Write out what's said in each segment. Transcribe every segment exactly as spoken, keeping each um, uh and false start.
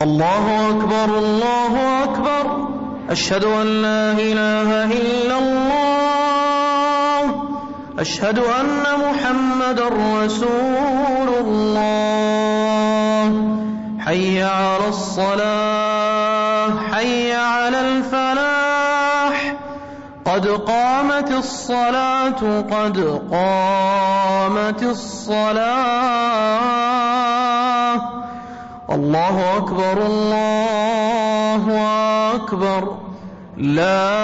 الله أكبر الله أكبر. أشهد أن لا إله إلا الله. أشهد أن محمدًا رسول الله. حي على الصلاة حي على الفلاح. قد قامت الصلاة قد قامت الصلاة. الله أكبر الله أكبر. لا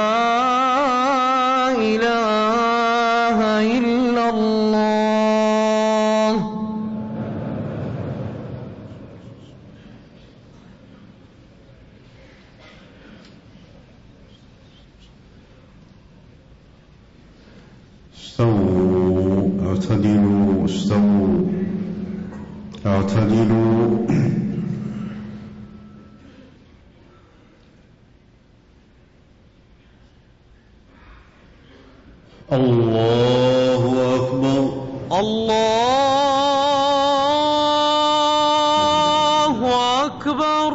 إله إلا الله. استووا اعتدلوا استووا اعتدلوا. الله أكبر الله أكبر.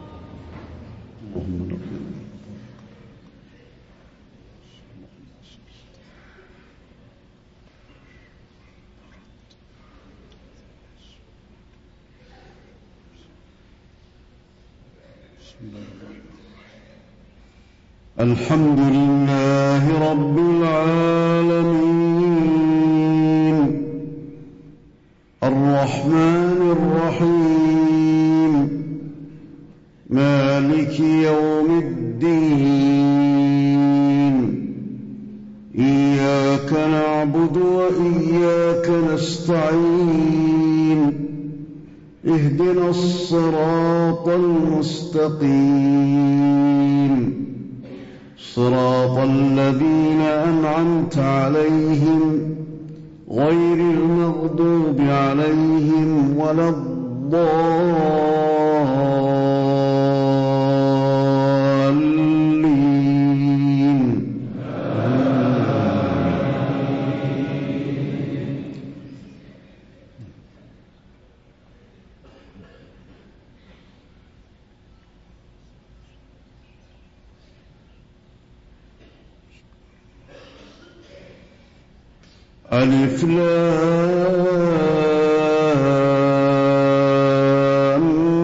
الحمد لله رب العالمين الرحمن الرحيم مالك يوم الدين. إياك نعبد وإياك نستعين. اهدنا الصراط المستقيم صراط الذين أنعمت عليهم غير المغضوب عليهم ولا الضالين. ألف لام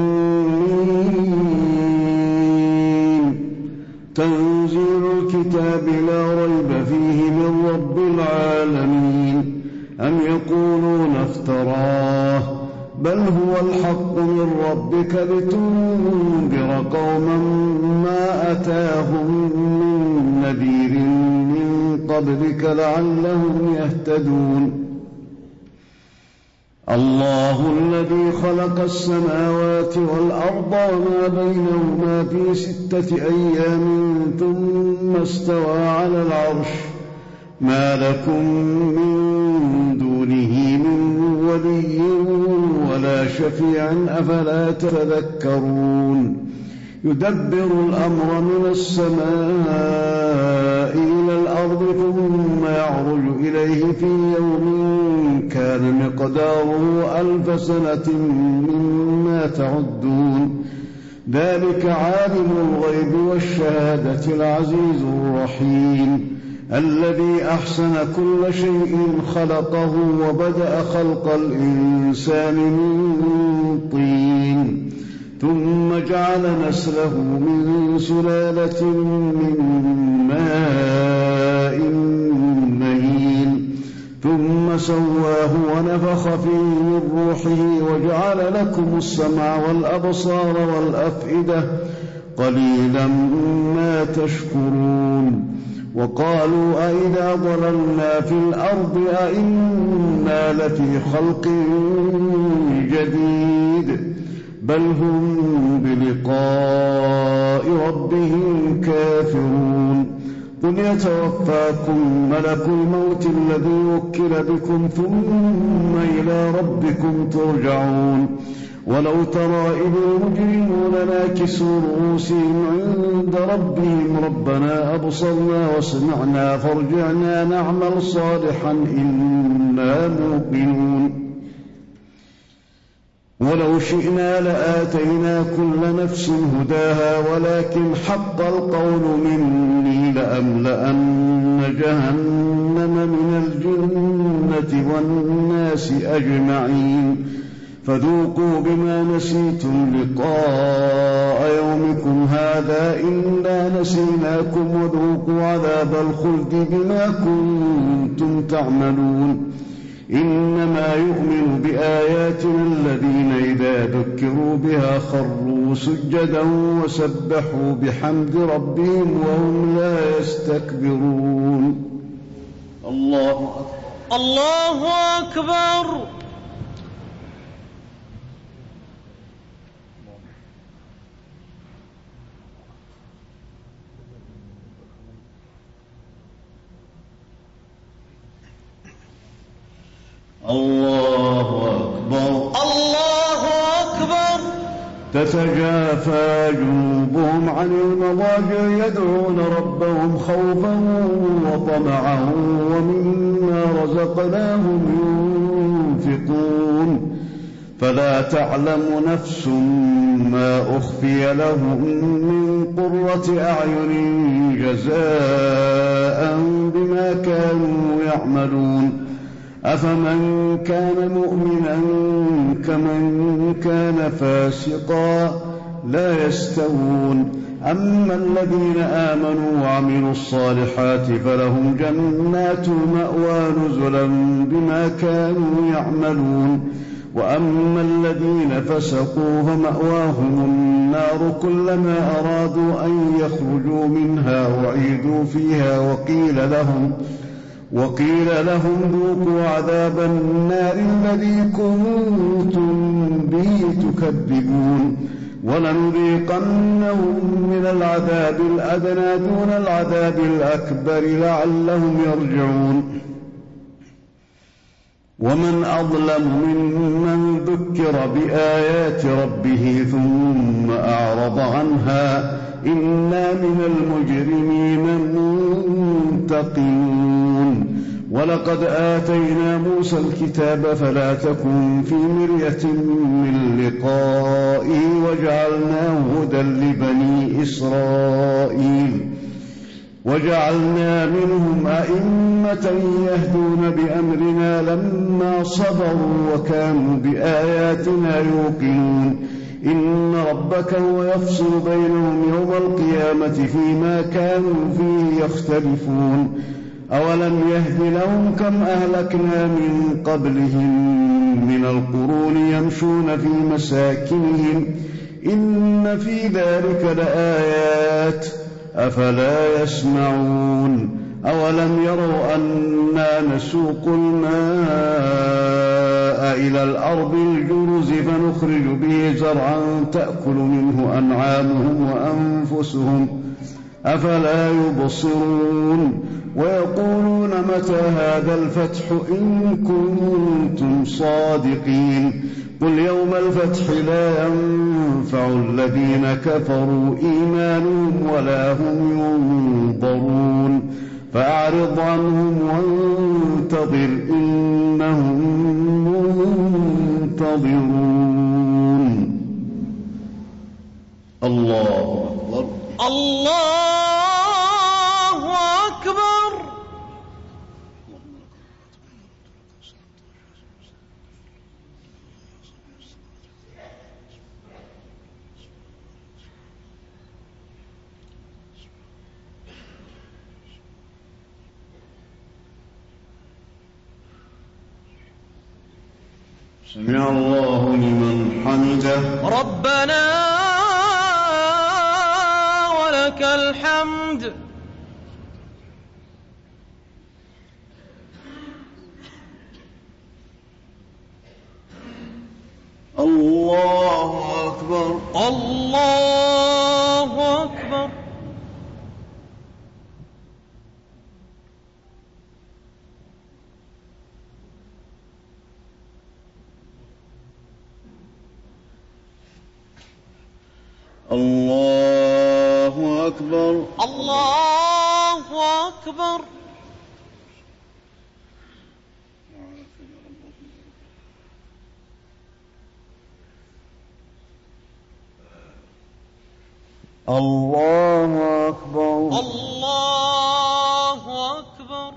ميم. تنزيل الكتاب لا ريب فيه من رب العالمين. أم يقولون افتراه بل هو الحق من ربك لتنذر قوما ما أتاهم من نذير من قبلك لعلهم يهتدون. الله الذي خلق السماوات والأرض وما بينهما في ستة أيام ثم استوى على العرش. ما لكم من دونه من ولي ولا شفيع أفلا تذكرون. يدبر الأمر من السماء إلى الأرض ثم يعرج إليه في يوم كان مقداره ألف سنة مما تعدون. ذلك عالم الغيب والشهادة العزيز الرحيم الذي أحسن كل شيء خلقه وبدأ خلق الإنسان من طين ثم جعل نسله من سلالة من ماء مهين ثم سواه ونفخ فيه من روحه وجعل لكم السمع والأبصار والأفئدة قليلا ما تشكرون. وقالوا أئذا ضللنا في الأرض أئنا لفي خلق جديد بل هم بلقاء ربهم كافرون. قل يتوفاكم ملك الموت الذي وكل بكم ثم إلى ربكم ترجعون. ولو ترى إذ المجرمون ناكسوا رؤوسهم عند ربهم ربنا أبصرنا وسمعنا فارجعنا نعمل صالحا إنا موقنون. ولو شئنا لآتينا كل نفس هداها ولكن حق القول مني لأملأن جهنم من الجنة والناس أجمعين فذوقوا بما نسيتم لقاء يومكم هذا إنا نسيناكم وذوقوا عذاب الخلد بما كنتم تعملون إنما يؤمن بآياتنا الذين إذا ذكروا بها خروا سجدا وسبحوا بحمد ربهم وهم لا يستكبرون. الله أكبر. الله أكبر. الله أكبر. الله أكبر. تتجافى جنوبهم عن المضاجع يدعون ربهم خوفا وطمعا ومما رزقناهم ينفقون فلا تعلم نفس ما أخفي لهم من قرة أعين جزاء بما كانوا يعملون أفمن كان مؤمنا كمن كان فاسقا لا يستوون أما الذين آمنوا وعملوا الصالحات فلهم جنات المأوى نزلا بما كانوا يعملون وأما الذين فسقوا فمأواهم النار كلما أرادوا أن يخرجوا منها وعيدوا فيها وقيل لهم وقيل لهم ذوقوا عذاب النار الذي كنتم به تكذبون ولنذيقنهم من العذاب الأدنى دون العذاب الأكبر لعلهم يرجعون ومن أظلم ممن ذكر بآيات ربه ثم أعرض عنها إنا من المجرمين منتقمون ولقد آتينا موسى الكتاب فلا تكن في مرية من لقائه وجعلناه هدى لبني إسرائيل وجعلنا منهم أئمة يهدون بأمرنا لما صبروا وكانوا بآياتنا يوقنون إن ربك هو يفصل بينهم يوم القيامة فيما كانوا فيه يختلفون أولم يهد لهم كم أهلكنا من قبلهم من القرون يمشون في مساكنهم إن في ذلك لآيات أفلا يسمعون أولم يروا أنا نسوق الماء إلى الأرض الجرز فنخرج به زرعا تأكل منه أنعامهم وأنفسهم أفلا يبصرون ويقولون متى هذا الفتح إن كنتم صادقين قل يوم الفتح لا ينفع الذين كفروا إيمانهم ولا هم ينظرون فأعرض عنهم وانتظر إنهم منتظرون. الله أكبر. الله أكبر. سمع الله لمن حمده ربنا ولك الحمد. الله أكبر. الله أكبر. الله أكبر. الله أكبر. الله أكبر. الله أكبر.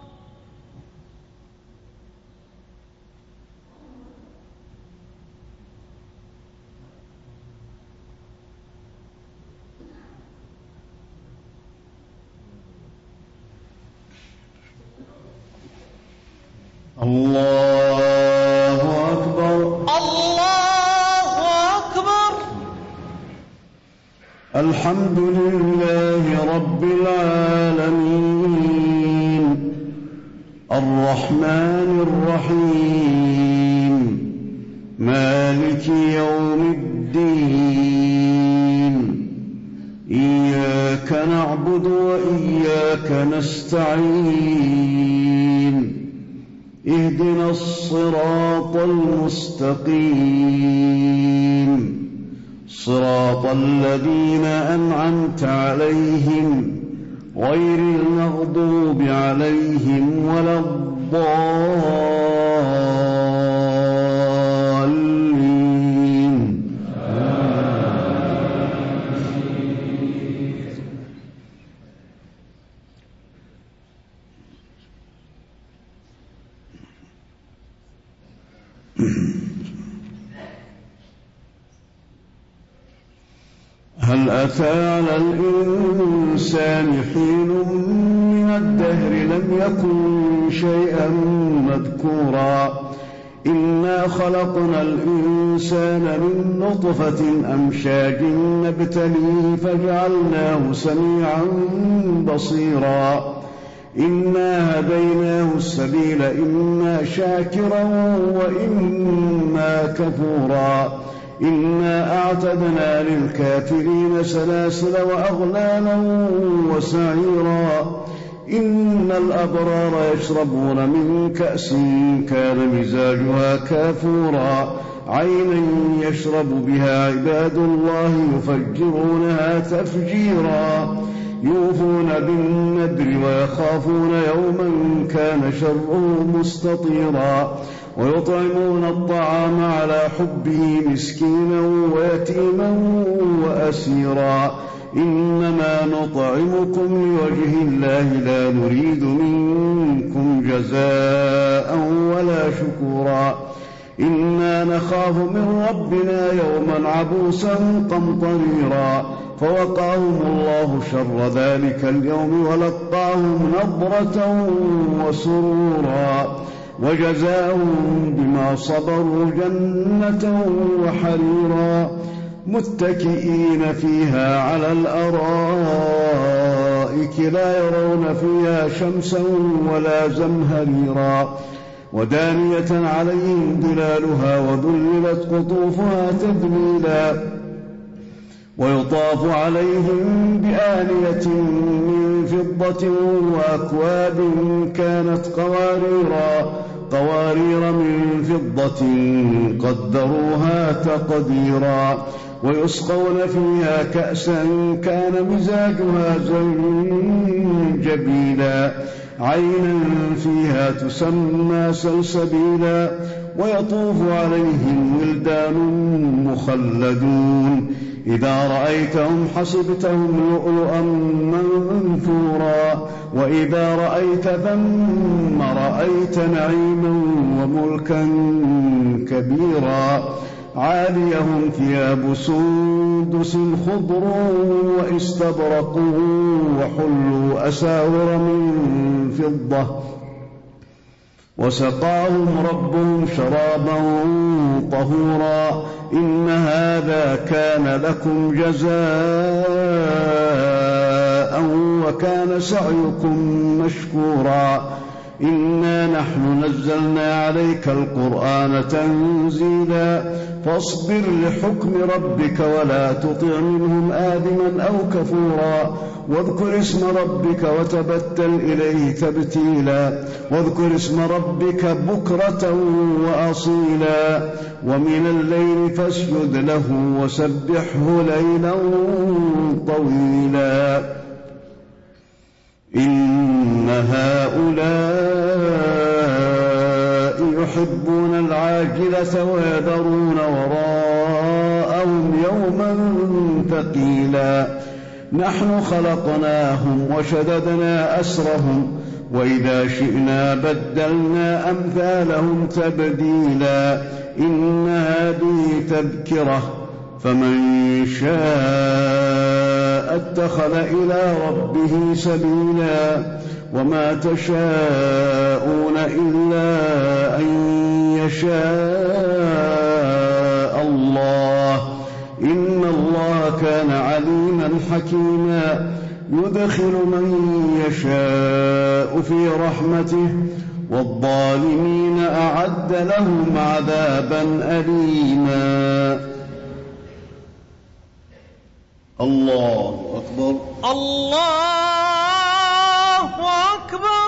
الله أكبر. الله أكبر. الحمد لله رب العالمين الرحمن الرحيم مالك يوم الدين إياك نعبد وإياك نستعين اهدنا الصراط المستقيم صراط الذين أنعمت عليهم غير المغضوب عليهم ولا الضالين. هل أتى على الإنسان حين من الدهر لم يكن شيئا مذكورا إنا خلقنا الإنسان من نطفة أمشاج نبتليه فجعلناه سميعا بصيرا إنا هديناه السبيل إما شاكرا وإما كفورا إنا أعتدنا للكافرين سلاسل وأغلالا وسعيرا إن الأبرار يشربون من كأس كان مزاجها كافورا عينا يشرب بها عباد الله يفجرونها تفجيرا يوفون بالنذر ويخافون يوما كان شره مستطيرا ويطعمون الطعام على حبه مسكينا ويتيما وأسيرا إنما نطعمكم لوجه الله لا نريد منكم جزاء ولا شكورا إنا نخاف من ربنا يوما عبوسا قمطريرا فوقاهم الله شر ذلك اليوم ولقاهم نضرة وسرورا وجزاهم بما صبروا جنة وحريرا متكئين فيها على الأرائك لا يرون فيها شمسا ولا زمهريرا ودانية عليهم ظلالها وذللت قطوفها تذليلا ويطاف عليهم بآنية من فضة وأكواب كانت قواريرا قوارير من فضة قدروها تقديرا ويسقون فيها كأسا كان مزاجها زنجبيلا عينا فيها تسمى سلسبيلا ويطوف عليهم ولدان مخلدون إذا رأيتهم حسبتهم لؤلؤا منثورا وإذا رأيت ثم رأيت نعيما وملكا كبيرا عاليهم ثياب سندس خضر واستبرق وحلوا أساور من فضة وسقاهم ربهم شرابا طهورا إن هذا كان لكم جزاء وكان سعيكم مشكورا إنا نحن نزلنا عليك القرآن تنزيلا فاصبر لحكم ربك ولا تطع منهم آثما أو كفورا واذكر اسم ربك وتبتل إليه تبتيلا واذكر اسم ربك بكرة وأصيلا ومن الليل فاسجد له وسبحه ليلا طويلا إن هؤلاء يحبون العاجلة ويذرون وراءهم يوما ثقيلا نحن خلقناهم وشددنا أسرهم وإذا شئنا بدلنا أمثالهم تبديلا إن هذه تذكرة فمن شاء اتخذ إلى ربه سبيلا وما تشاءون إلا أن يشاء الله إن الله كان عليما حكيما يدخل من يشاء في رحمته والظالمين أعد لهم عذابا أليما. الله أكبر. الله أكبر.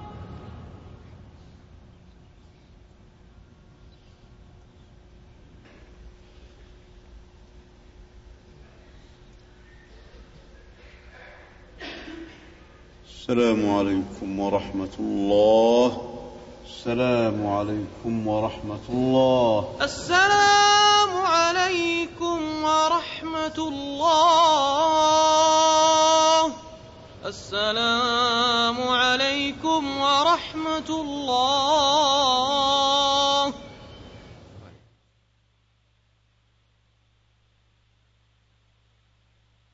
السلام عليكم ورحمة الله. السلام عليكم ورحمة الله. السلام عليكم ورحمة الله. السلام عليكم ورحمة الله.